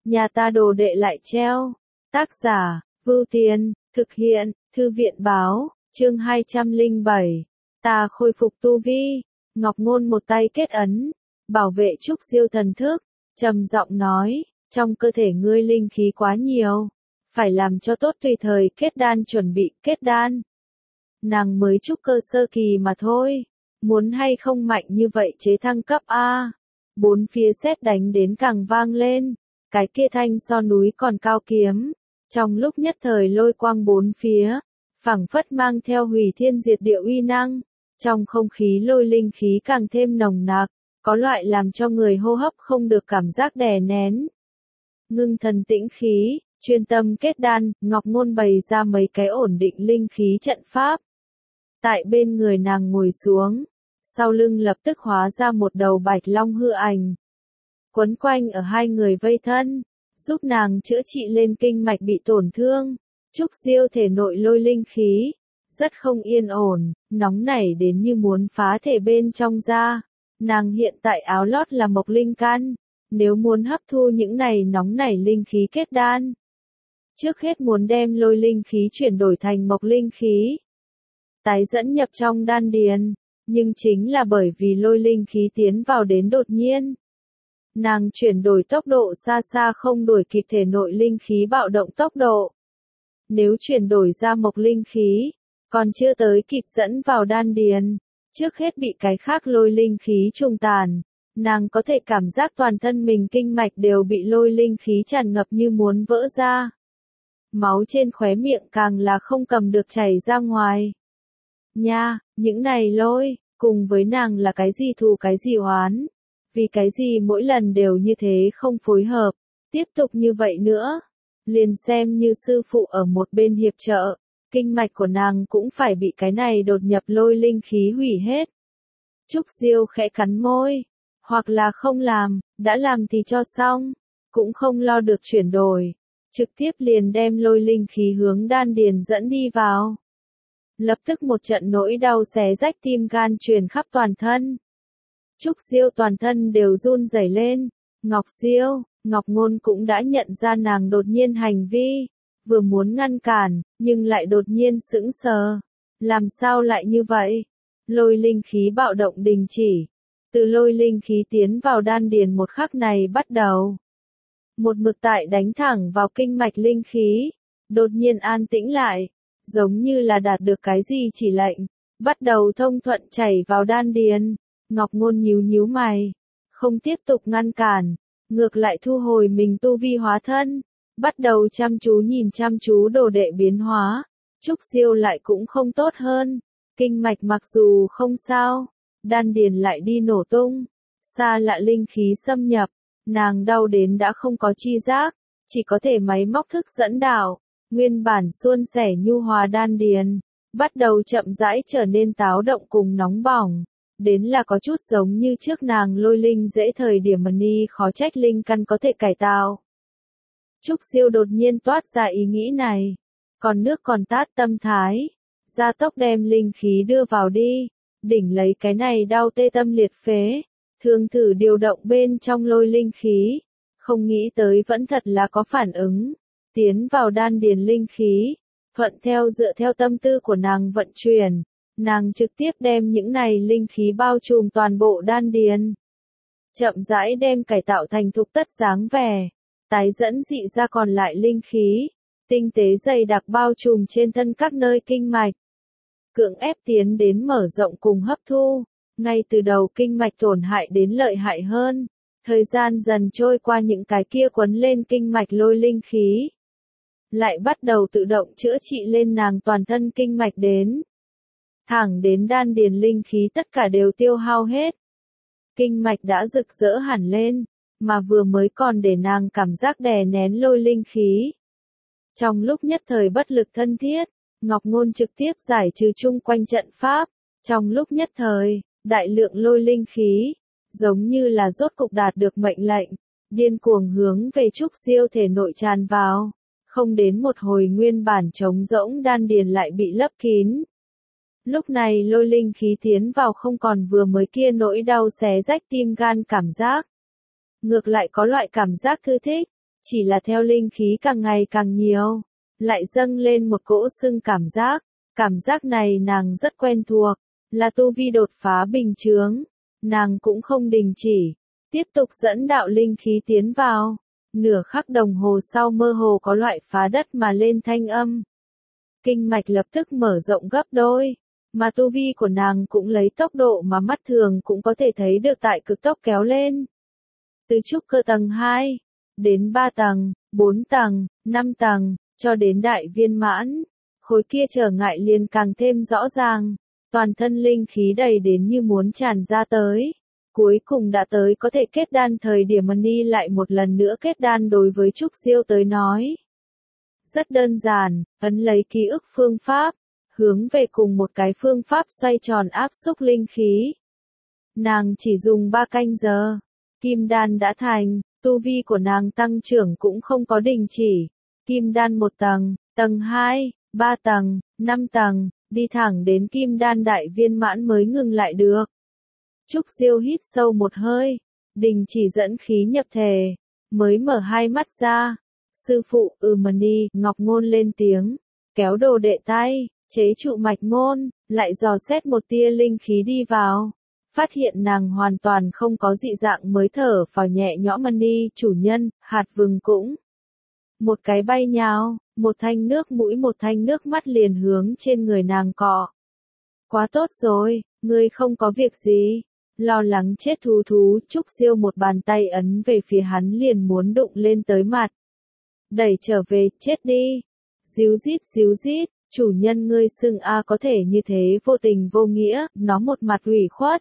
nhà ta đồ đệ lại treo. Tác giả, Vưu Tiên, thực hiện, Thư viện báo, chương 207. Ta khôi phục tu vi. Ngọc Ngôn một tay kết ấn, bảo vệ Trúc Diêu thần thức, trầm giọng nói, trong cơ thể ngươi linh khí quá nhiều, phải làm cho tốt tùy thời kết đan chuẩn bị kết đan. Nàng mới trúc cơ sơ kỳ mà thôi, muốn hay không mạnh như vậy chế thăng cấp a. Bốn phía sét đánh đến càng vang lên, cái kia thanh so núi còn cao kiếm, trong lúc nhất thời lôi quang bốn phía, phảng phất mang theo hủy thiên diệt địa uy năng, trong không khí lôi linh khí càng thêm nồng nặc, có loại làm cho người hô hấp không được cảm giác đè nén. Ngưng thần tĩnh khí, chuyên tâm kết đan, Ngọc Ngôn bày ra mấy cái ổn định linh khí trận pháp. Tại bên người nàng ngồi xuống, sau lưng lập tức hóa ra một đầu bạch long hư ảnh. Quấn quanh ở hai người vây thân, giúp nàng chữa trị lên kinh mạch bị tổn thương. Trúc Diêu thể nội lôi linh khí, rất không yên ổn, nóng nảy đến như muốn phá thể bên trong ra. Nàng hiện tại áo lót là mộc linh căn, nếu muốn hấp thu những này nóng nảy linh khí kết đan, trước hết muốn đem lôi linh khí chuyển đổi thành mộc linh khí, tái dẫn nhập trong đan điền, nhưng chính là bởi vì lôi linh khí tiến vào đến đột nhiên. Nàng chuyển đổi tốc độ xa xa không đuổi kịp thể nội linh khí bạo động tốc độ. Nếu chuyển đổi ra mộc linh khí, còn chưa tới kịp dẫn vào đan điền, trước hết bị cái khác lôi linh khí trùng tàn, nàng có thể cảm giác toàn thân mình kinh mạch đều bị lôi linh khí tràn ngập như muốn vỡ ra. Máu trên khóe miệng càng là không cầm được chảy ra ngoài. Nha, những này lôi, cùng với nàng là cái gì thù cái gì oán, vì cái gì mỗi lần đều như thế không phối hợp, tiếp tục như vậy nữa, liền xem như sư phụ ở một bên hiệp trợ, kinh mạch của nàng cũng phải bị cái này đột nhập lôi linh khí hủy hết. Trúc Diêu khẽ cắn môi, hoặc là không làm, đã làm thì cho xong, cũng không lo được chuyển đổi, trực tiếp liền đem lôi linh khí hướng đan điền dẫn đi vào. Lập tức một trận nỗi đau xé rách tim gan truyền khắp toàn thân. Trúc Diêu toàn thân đều run rẩy lên. Ngọc Diêu, Ngọc Ngôn cũng đã nhận ra nàng đột nhiên hành vi, vừa muốn ngăn cản, nhưng lại đột nhiên sững sờ. Làm sao lại như vậy? Lôi linh khí bạo động đình chỉ. Từ lôi linh khí tiến vào đan điền một khắc này bắt đầu. Một mực tại đánh thẳng vào kinh mạch linh khí, đột nhiên an tĩnh lại, giống như là đạt được cái gì chỉ lệnh, bắt đầu thông thuận chảy vào đan điền. Ngọc Ngôn nhíu nhíu mày, không tiếp tục ngăn cản, ngược lại thu hồi mình tu vi hóa thân, bắt đầu chăm chú nhìn chăm chú đồ đệ biến hóa. Trúc Diêu lại cũng không tốt hơn, kinh mạch mặc dù không sao, đan điền lại đi nổ tung, xa lạ linh khí xâm nhập, nàng đau đến đã không có chi giác, chỉ có thể máy móc thức dẫn đạo, nguyên bản suôn sẻ nhu hòa đan điền, bắt đầu chậm rãi trở nên táo động cùng nóng bỏng. Đến là có chút giống như trước nàng lôi linh dễ thời điểm ni khó trách linh căn có thể cải tạo. Trúc Diêu đột nhiên toát ra ý nghĩ này, còn nước còn tát tâm thái, gia tốc đem linh khí đưa vào đi, đỉnh lấy cái này đau tê tâm liệt phế, thường thử điều động bên trong lôi linh khí, không nghĩ tới vẫn thật là có phản ứng, tiến vào đan điền linh khí, thuận theo dựa theo tâm tư của nàng vận chuyển. Nàng trực tiếp đem những này linh khí bao trùm toàn bộ đan điền. Chậm rãi đem cải tạo thành thục tất dáng vẻ, tái dẫn dị ra còn lại linh khí, tinh tế dày đặc bao trùm trên thân các nơi kinh mạch. Cưỡng ép tiến đến mở rộng cùng hấp thu, ngay từ đầu kinh mạch tổn hại đến lợi hại hơn, thời gian dần trôi qua những cái kia quấn lên kinh mạch lôi linh khí. Lại bắt đầu tự động chữa trị lên nàng toàn thân kinh mạch đến. Thẳng đến đan điền linh khí tất cả đều tiêu hao hết. Kinh mạch đã rực rỡ hẳn lên, mà vừa mới còn để nàng cảm giác đè nén lôi linh khí. Trong lúc nhất thời bất lực thân thiết, Ngọc Ngôn trực tiếp giải trừ chung quanh trận pháp. Trong lúc nhất thời, đại lượng lôi linh khí, giống như là rốt cục đạt được mệnh lệnh, điên cuồng hướng về Trúc Diêu thể nội tràn vào. Không đến một hồi nguyên bản trống rỗng đan điền lại bị lấp kín. Lúc này lôi linh khí tiến vào không còn vừa mới kia nỗi đau xé rách tim gan cảm giác. Ngược lại có loại cảm giác thư thích, Chỉ là theo linh khí càng ngày càng nhiều, lại dâng lên một cỗ sưng cảm giác này nàng rất quen thuộc, là tu vi đột phá bình chướng, nàng cũng không đình chỉ, tiếp tục dẫn đạo linh khí tiến vào, nửa khắc đồng hồ sau mơ hồ có loại phá đất mà lên thanh âm. Kinh mạch lập tức mở rộng gấp đôi, mà tu vi của nàng cũng lấy tốc độ mà mắt thường cũng có thể thấy được tại cực tốc kéo lên. Từ trúc cơ tầng 2, đến 3 tầng, 4 tầng, 5 tầng, cho đến đại viên mãn, khối kia trở ngại liền càng thêm rõ ràng, toàn thân linh khí đầy đến như muốn tràn ra tới. Cuối cùng đã tới có thể kết đan thời điểm Mani lại một lần nữa kết đan đối với Trúc Diêu tới nói. Rất đơn giản, ấn lấy ký ức phương pháp, hướng về cùng một cái phương pháp xoay tròn áp xúc linh khí. Nàng chỉ dùng 3 canh giờ, kim đan đã thành, tu vi của nàng tăng trưởng cũng không có đình chỉ. Kim đan 1 tầng, tầng 2, 3 tầng, 5 tầng, đi thẳng đến kim đan đại viên mãn mới ngừng lại được. Trúc Diêu hít sâu một hơi, đình chỉ dẫn khí nhập thể, mới mở hai mắt ra. Sư phụ, Mani, Ngọc Ngôn lên tiếng, kéo đồ đệ tay, chế trụ mạch môn, lại dò xét một tia linh khí đi vào. Phát hiện nàng hoàn toàn không có dị dạng mới thở vào nhẹ nhõm. Mani, chủ nhân, hạt vừng cũng. Một cái bay nhào, một thanh nước mũi một thanh nước mắt liền hướng trên người nàng cọ. Quá tốt rồi, ngươi không có việc gì. Lo lắng chết thú, Trúc Diêu một bàn tay ấn về phía hắn liền muốn đụng lên tới mặt. Đẩy trở về, chết đi. Díu dít, chủ nhân ngươi xưng a có thể như thế vô tình vô nghĩa, nó một mặt ủy khuất.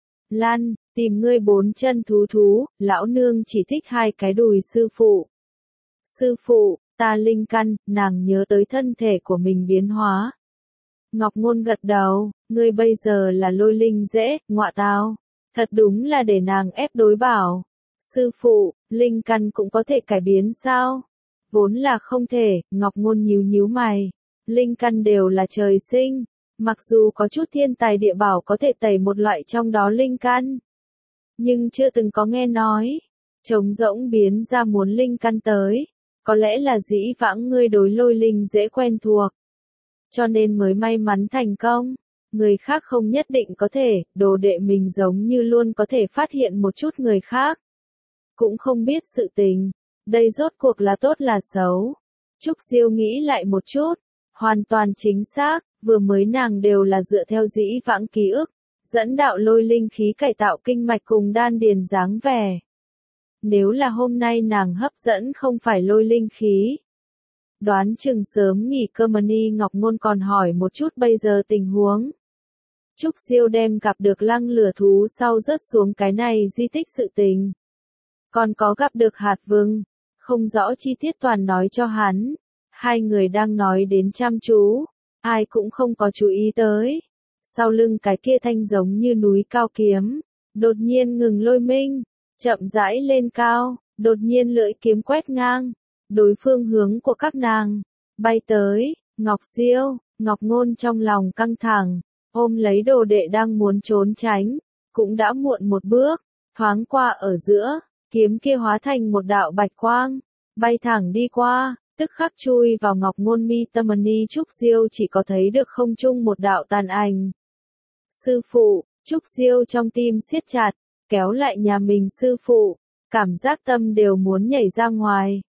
Lan, tìm ngươi 4 chân thú, lão nương chỉ thích 2 cái đùi sư phụ. Sư phụ, ta linh căn, nàng nhớ tới thân thể của mình biến hóa. Ngọc Ngôn gật đầu, ngươi bây giờ là lôi linh dễ, ngọa tao. Thật đúng là để nàng ép đối bảo. Sư phụ, linh căn cũng có thể cải biến sao? Vốn là không thể, Ngọc Ngôn nhíu mày. Linh căn đều là trời sinh. Mặc dù có chút thiên tài địa bảo có thể tẩy một loại trong đó linh căn. Nhưng chưa từng có nghe nói. Trống rỗng biến ra muốn linh căn tới. Có lẽ là dĩ vãng ngươi đối lôi linh dễ quen thuộc. Cho nên mới may mắn thành công. Người khác không nhất định có thể, đồ đệ mình giống như luôn có thể phát hiện một chút người khác. Cũng không biết sự tình. Đây rốt cuộc là tốt là xấu. Trúc Diêu nghĩ lại một chút. Hoàn toàn chính xác, vừa mới nàng đều là dựa theo dĩ vãng ký ức. Dẫn đạo lôi linh khí cải tạo kinh mạch cùng đan điền dáng vẻ. Nếu là hôm nay nàng hấp dẫn không phải lôi linh khí. Đoán chừng sớm nghỉ cơ. Mani Ngọc Ngôn còn hỏi một chút bây giờ tình huống. Trúc Diêu đem gặp được lăng lửa thú sau rớt xuống cái này di tích sự tình. Còn có gặp được hạt vừng, không rõ chi tiết toàn nói cho hắn. Hai người đang nói đến chăm chú, ai cũng không có chú ý tới. Sau lưng cái kia thanh giống như núi cao kiếm, đột nhiên ngừng lôi minh, chậm rãi lên cao, đột nhiên lưỡi kiếm quét ngang, đối phương hướng của các nàng, bay tới, Ngọc Diêu, Ngọc Ngôn trong lòng căng thẳng, ôm lấy đồ đệ đang muốn trốn tránh, cũng đã muộn một bước, thoáng qua ở giữa, kiếm kia hóa thành một đạo bạch quang, bay thẳng đi qua, tức khắc chui vào Ngọc Ngôn mi tâm. Mani Trúc Diêu chỉ có thấy được không trung một đạo tàn ảnh. Sư phụ, Trúc Diêu trong tim siết chặt, kéo lại nhà mình sư phụ, cảm giác tâm đều muốn nhảy ra ngoài.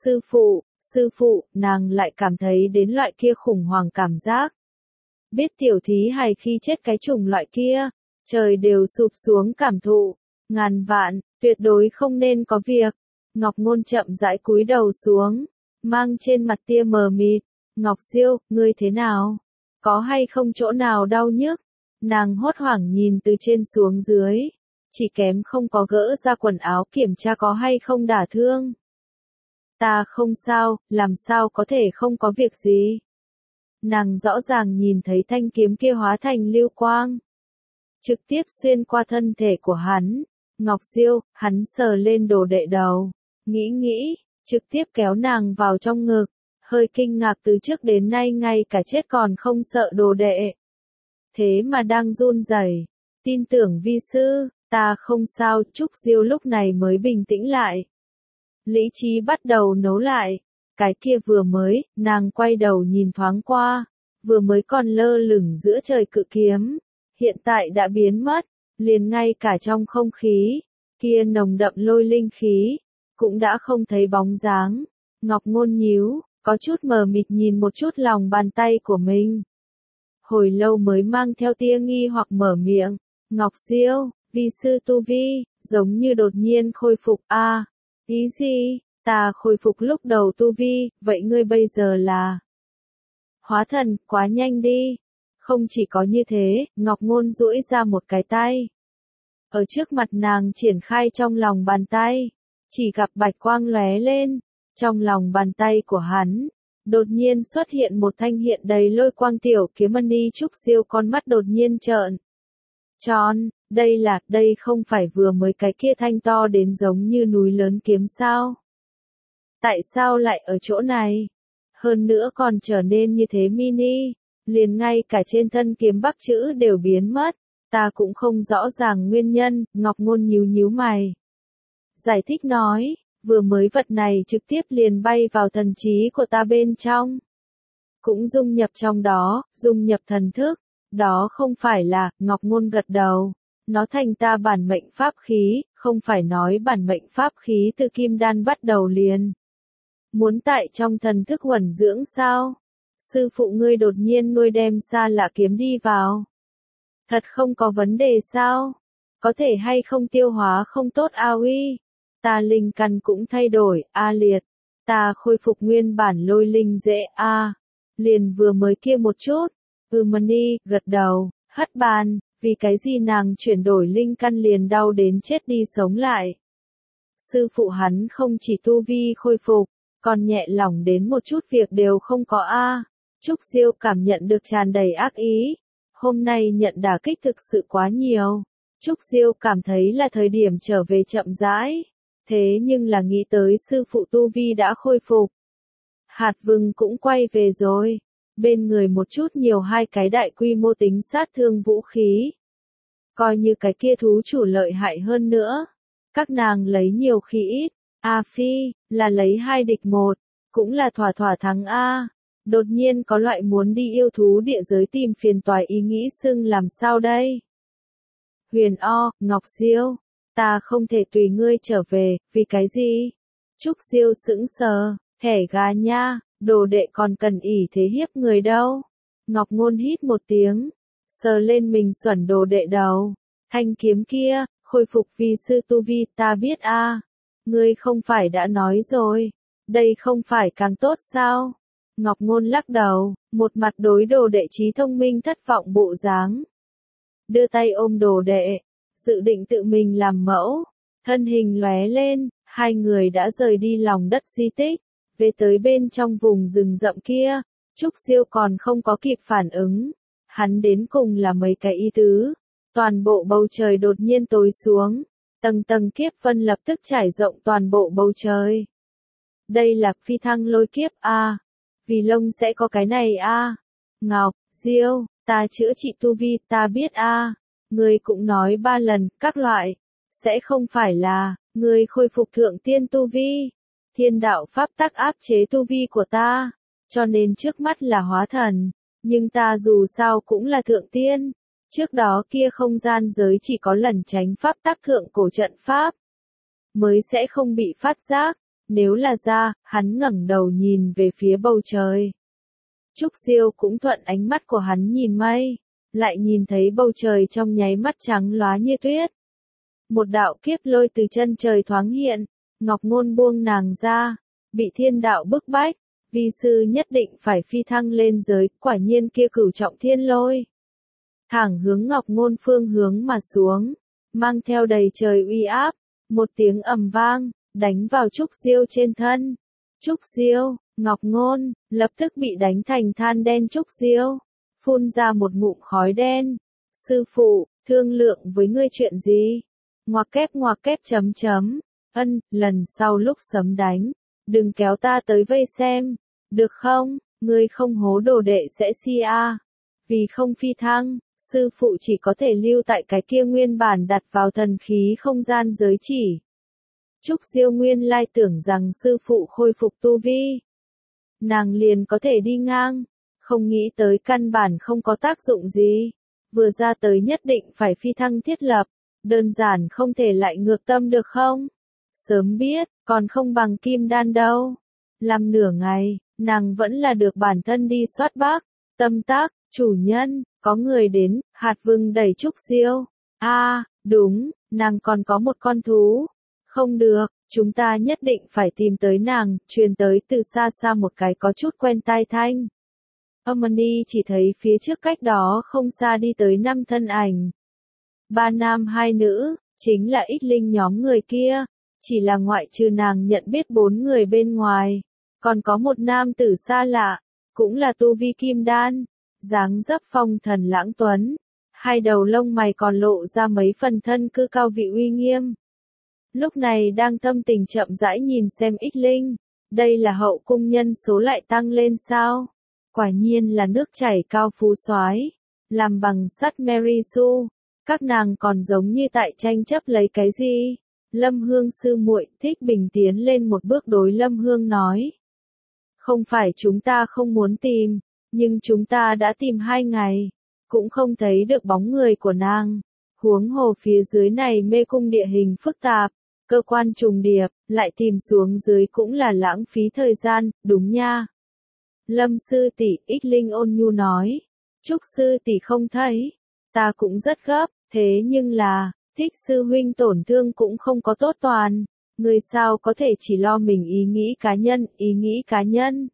Sư phụ, nàng lại cảm thấy đến loại kia khủng hoảng cảm giác. Biết tiểu thí hài khi chết cái chủng loại kia, trời đều sụp xuống cảm thụ, ngàn vạn, tuyệt đối không nên có việc. Ngọc Ngôn chậm rãi cúi đầu xuống, mang trên mặt tia mờ mịt. Ngọc Diêu, ngươi thế nào? Có hay không chỗ nào đau nhức? Nàng hốt hoảng nhìn từ trên xuống dưới, chỉ kém không có gỡ ra quần áo kiểm tra có hay không đả thương. Ta không sao, làm sao có thể không có việc gì? Nàng rõ ràng nhìn thấy thanh kiếm kia hóa thành lưu quang, trực tiếp xuyên qua thân thể của hắn. Ngọc Diêu, hắn sờ lên đồ đệ đầu, nghĩ, trực tiếp kéo nàng vào trong ngực, hơi kinh ngạc từ trước đến nay ngay cả chết còn không sợ đồ đệ. Thế mà đang run rẩy, tin tưởng vi sư, ta không sao. Trúc Diêu lúc này mới bình tĩnh lại. lý trí bắt đầu nấu lại. Cái kia vừa mới, nàng quay đầu nhìn thoáng qua, vừa mới còn lơ lửng giữa trời cự kiếm, hiện tại đã biến mất, liền ngay cả trong không khí, kia nồng đậm lôi linh khí, cũng đã không thấy bóng dáng. Ngọc Ngôn nhíu, có chút mờ mịt nhìn một chút lòng bàn tay của mình. Hồi lâu mới mang theo tia nghi hoặc mở miệng, Ngọc Diêu, vi sư tu vi, giống như đột nhiên khôi phục a. Ý gì? Ta khôi phục lúc đầu tu vi, vậy ngươi bây giờ là hóa thần, quá nhanh đi. Không chỉ có như thế, Ngọc Ngôn duỗi ra một cái tay. Ở trước mặt nàng triển khai trong lòng bàn tay, chỉ gặp bạch quang lóe lên, trong lòng bàn tay của hắn, đột nhiên xuất hiện một thanh hiện đầy lôi quang tiểu kiếm mani. Trúc Diêu con mắt đột nhiên trợn tròn, đây không phải vừa mới cái kia thanh to đến giống như núi lớn kiếm sao? Tại sao lại ở chỗ này? Hơn nữa còn trở nên như thế mini, liền ngay cả trên thân kiếm bắc chữ đều biến mất. Ta cũng không rõ ràng nguyên nhân, Ngọc Ngôn nhíu mày. Giải thích nói, vừa mới vật này trực tiếp liền bay vào thần trí của ta bên trong. Cũng dung nhập trong đó, dung nhập thần thức. Đó không phải là, Ngọc Ngôn gật đầu. Nó thành ta bản mệnh pháp khí, không phải nói bản mệnh pháp khí từ kim đan bắt đầu liền. Muốn tại trong thần thức huẩn dưỡng sao? Sư phụ ngươi đột nhiên nuôi đem xa lạ kiếm đi vào. Thật không có vấn đề sao? Có thể hay không tiêu hóa không tốt a uy? Ta linh căn cũng thay đổi, a liệt. Ta khôi phục nguyên bản lôi linh dễ a. Liền vừa mới kia một chút. Mani, gật đầu, hất bàn, vì cái gì nàng chuyển đổi linh căn liền đau đến chết đi sống lại. Sư phụ hắn không chỉ tu vi khôi phục, còn nhẹ lòng đến một chút việc đều không có a. Trúc Diêu cảm nhận được tràn đầy ác ý. Hôm nay nhận đả kích thực sự quá nhiều. Trúc Diêu cảm thấy là thời điểm trở về chậm rãi. Thế nhưng là nghĩ tới sư phụ tu vi đã khôi phục. Hạt vừng cũng quay về rồi. Bên người một chút nhiều hai cái đại quy mô tính sát thương vũ khí. Coi như cái kia thú chủ lợi hại hơn nữa. Các nàng lấy nhiều khi ít. A Phi, là lấy 2 địch 1. Cũng là thỏa thắng A. Đột nhiên có loại muốn đi yêu thú địa giới tìm phiền toái ý nghĩ xưng làm sao đây? Huyền O, Ngọc Diêu, ta không thể tùy ngươi trở về, vì cái gì? Trúc Diêu sững sờ, thẻ gà nha, đồ đệ còn cần ỷ thế hiếp người đâu. Ngọc Ngôn hít một tiếng, sờ lên mình xuẩn đồ đệ đầu. Thanh kiếm kia, khôi phục vi sư tu vi, ta biết a. Ngươi không phải đã nói rồi, đây không phải càng tốt sao? Ngọc Ngôn lắc đầu, một mặt đối đồ đệ trí thông minh thất vọng bộ dáng. Đưa tay ôm đồ đệ, dự định tự mình làm mẫu, thân hình lóe lên, hai người đã rời đi lòng đất di tích, về tới bên trong vùng rừng rậm kia. Trúc Diêu còn không có kịp phản ứng, hắn đến cùng là mấy cái ý tứ. Toàn bộ bầu trời đột nhiên tối xuống, tầng tầng kiếp vân lập tức trải rộng toàn bộ bầu trời. Đây là phi thăng lôi kiếp a. Vì lông sẽ có cái này a. Ngọc Diêu, ta chữa trị tu vi, ta biết a. Ngươi cũng nói 3 lần, các loại. Sẽ không phải là, ngươi khôi phục thượng tiên tu vi. Thiên đạo pháp tắc áp chế tu vi của ta. Cho nên trước mắt là hóa thần. Nhưng ta dù sao cũng là thượng tiên. Trước đó kia không gian giới chỉ có lần tránh pháp tắc thượng cổ trận pháp. Mới sẽ không bị phát giác. Nếu là ra, hắn ngẩng đầu nhìn về phía bầu trời. Trúc Diêu cũng thuận ánh mắt của hắn nhìn mây, lại nhìn thấy bầu trời trong nháy mắt trắng lóa như tuyết. Một đạo kiếp lôi từ chân trời thoáng hiện, Ngọc Ngôn buông nàng ra, bị thiên đạo bức bách, vi sư nhất định phải phi thăng lên giới, quả nhiên kia cửu trọng thiên lôi. Thẳng hướng Ngọc Ngôn phương hướng mà xuống, mang theo đầy trời uy áp, một tiếng ầm vang, đánh vào Trúc Diêu trên thân. Trúc Diêu, Ngọc Ngôn, lập tức bị đánh thành than đen. Trúc Diêu, phun ra một ngụm khói đen. Sư phụ, thương lượng với ngươi chuyện gì? Ngoặc kép chấm chấm. Lần sau lúc sấm đánh, đừng kéo ta tới vây xem, được không? Ngươi không hố đồ đệ sẽ si a. Vì không phi thăng, sư phụ chỉ có thể lưu tại cái kia nguyên bản đặt vào thần khí không gian giới chỉ. Trúc Diêu nguyên lai tưởng rằng sư phụ khôi phục tu vi, nàng liền có thể đi ngang, không nghĩ tới căn bản không có tác dụng gì. Vừa ra tới nhất định phải phi thăng thiết lập, đơn giản không thể lại ngược tâm được không? Sớm biết, còn không bằng kim đan đâu. Làm nửa ngày, nàng vẫn là được bản thân đi soát bác, tâm tác, chủ nhân, có người đến, hạt vừng đẩy Trúc Diêu. Đúng, nàng còn có một con thú. Không được, chúng ta nhất định phải tìm tới nàng, truyền tới từ xa xa một cái có chút quen tai thanh. Harmony chỉ thấy phía trước cách đó không xa đi tới 5 thân ảnh. 3 nam 2 nữ, chính là Ích Linh nhóm người kia, chỉ là ngoại trừ nàng nhận biết 4 người bên ngoài. Còn có một nam tử xa lạ, cũng là tu vi kim đan, dáng dấp phong thần lãng tuấn, hai đầu lông mày còn lộ ra mấy phần thân cư cao vị uy nghiêm. Lúc này đang tâm tình chậm rãi nhìn xem Ích Linh, đây là hậu cung nhân số lại tăng lên sao? Quả nhiên là nước chảy cao phú soái, làm bằng sắt Mary Sue, các nàng còn giống như tại tranh chấp lấy cái gì? Lâm Hương sư muội, Thích Bình tiến lên một bước đối Lâm Hương nói. Không phải chúng ta không muốn tìm, nhưng chúng ta đã tìm 2 ngày, cũng không thấy được bóng người của nàng. Huống hồ phía dưới này mê cung địa hình phức tạp, cơ quan trùng điệp, lại tìm xuống dưới cũng là lãng phí thời gian, đúng nha. Lâm sư tỷ, Ích Linh ôn nhu nói. Trúc sư tỷ không thấy, ta cũng rất gấp, thế nhưng là, Thích sư huynh tổn thương cũng không có tốt toàn. Người sao có thể chỉ lo mình ý nghĩ cá nhân.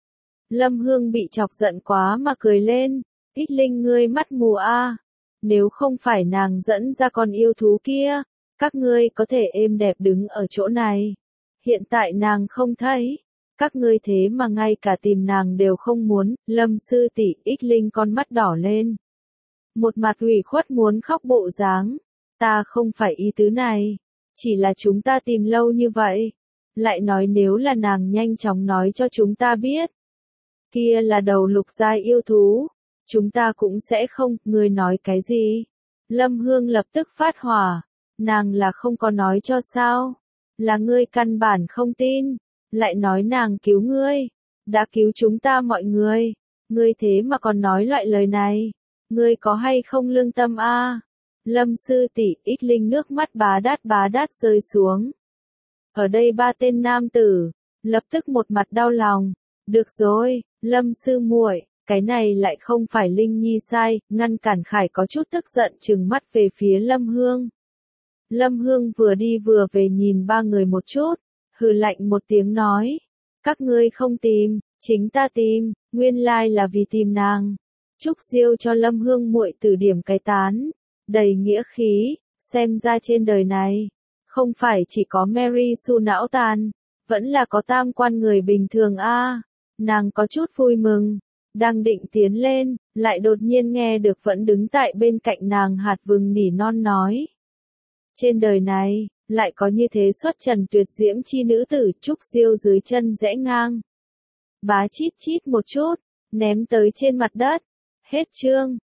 Lâm Hương bị chọc giận quá mà cười lên. Ích Linh ngươi mắt mù a. Nếu không phải nàng dẫn ra con yêu thú kia, các ngươi có thể êm đẹp đứng ở chỗ này. Hiện tại nàng không thấy, các ngươi thế mà ngay cả tìm nàng đều không muốn. Lâm sư tỷ, Ích Linh con mắt đỏ lên. Một mặt ủy khuất muốn khóc bộ dáng. Ta không phải ý tứ này, chỉ là chúng ta tìm lâu như vậy. Lại nói nếu là nàng nhanh chóng nói cho chúng ta biết. Kia là đầu lục giai yêu thú, chúng ta cũng sẽ không, ngươi nói cái gì? Lâm Hương lập tức phát hỏa, nàng là không có nói cho sao? Là ngươi căn bản không tin, lại nói nàng cứu ngươi, đã cứu chúng ta mọi người, ngươi thế mà còn nói loại lời này, ngươi có hay không lương tâm a? Lâm sư tỷ, Ích Linh nước mắt bá đát rơi xuống. Ở đây 3 tên nam tử, lập tức một mặt đau lòng. Được rồi, Lâm sư muội, cái này lại không phải Linh Nhi sai, ngăn cản Khải có chút tức giận trừng mắt về phía Lâm Hương. Lâm Hương vừa đi vừa về nhìn 3 người một chút, hừ lạnh một tiếng nói. Các ngươi không tìm, chính ta tìm, nguyên lai là vì tìm nàng. Trúc Diêu cho Lâm Hương muội tử điểm cái tán. Đầy nghĩa khí, xem ra trên đời này, không phải chỉ có Mary Sue não tàn, vẫn là có tam quan người bình thường a. Nàng có chút vui mừng, đang định tiến lên, lại đột nhiên nghe được vẫn đứng tại bên cạnh nàng hạt vừng nỉ non nói. Trên đời này, lại có như thế xuất trần tuyệt diễm chi nữ tử. Trúc Diêu dưới chân rẽ ngang. Bá chít chít một chút, ném tới trên mặt đất. Hết chương.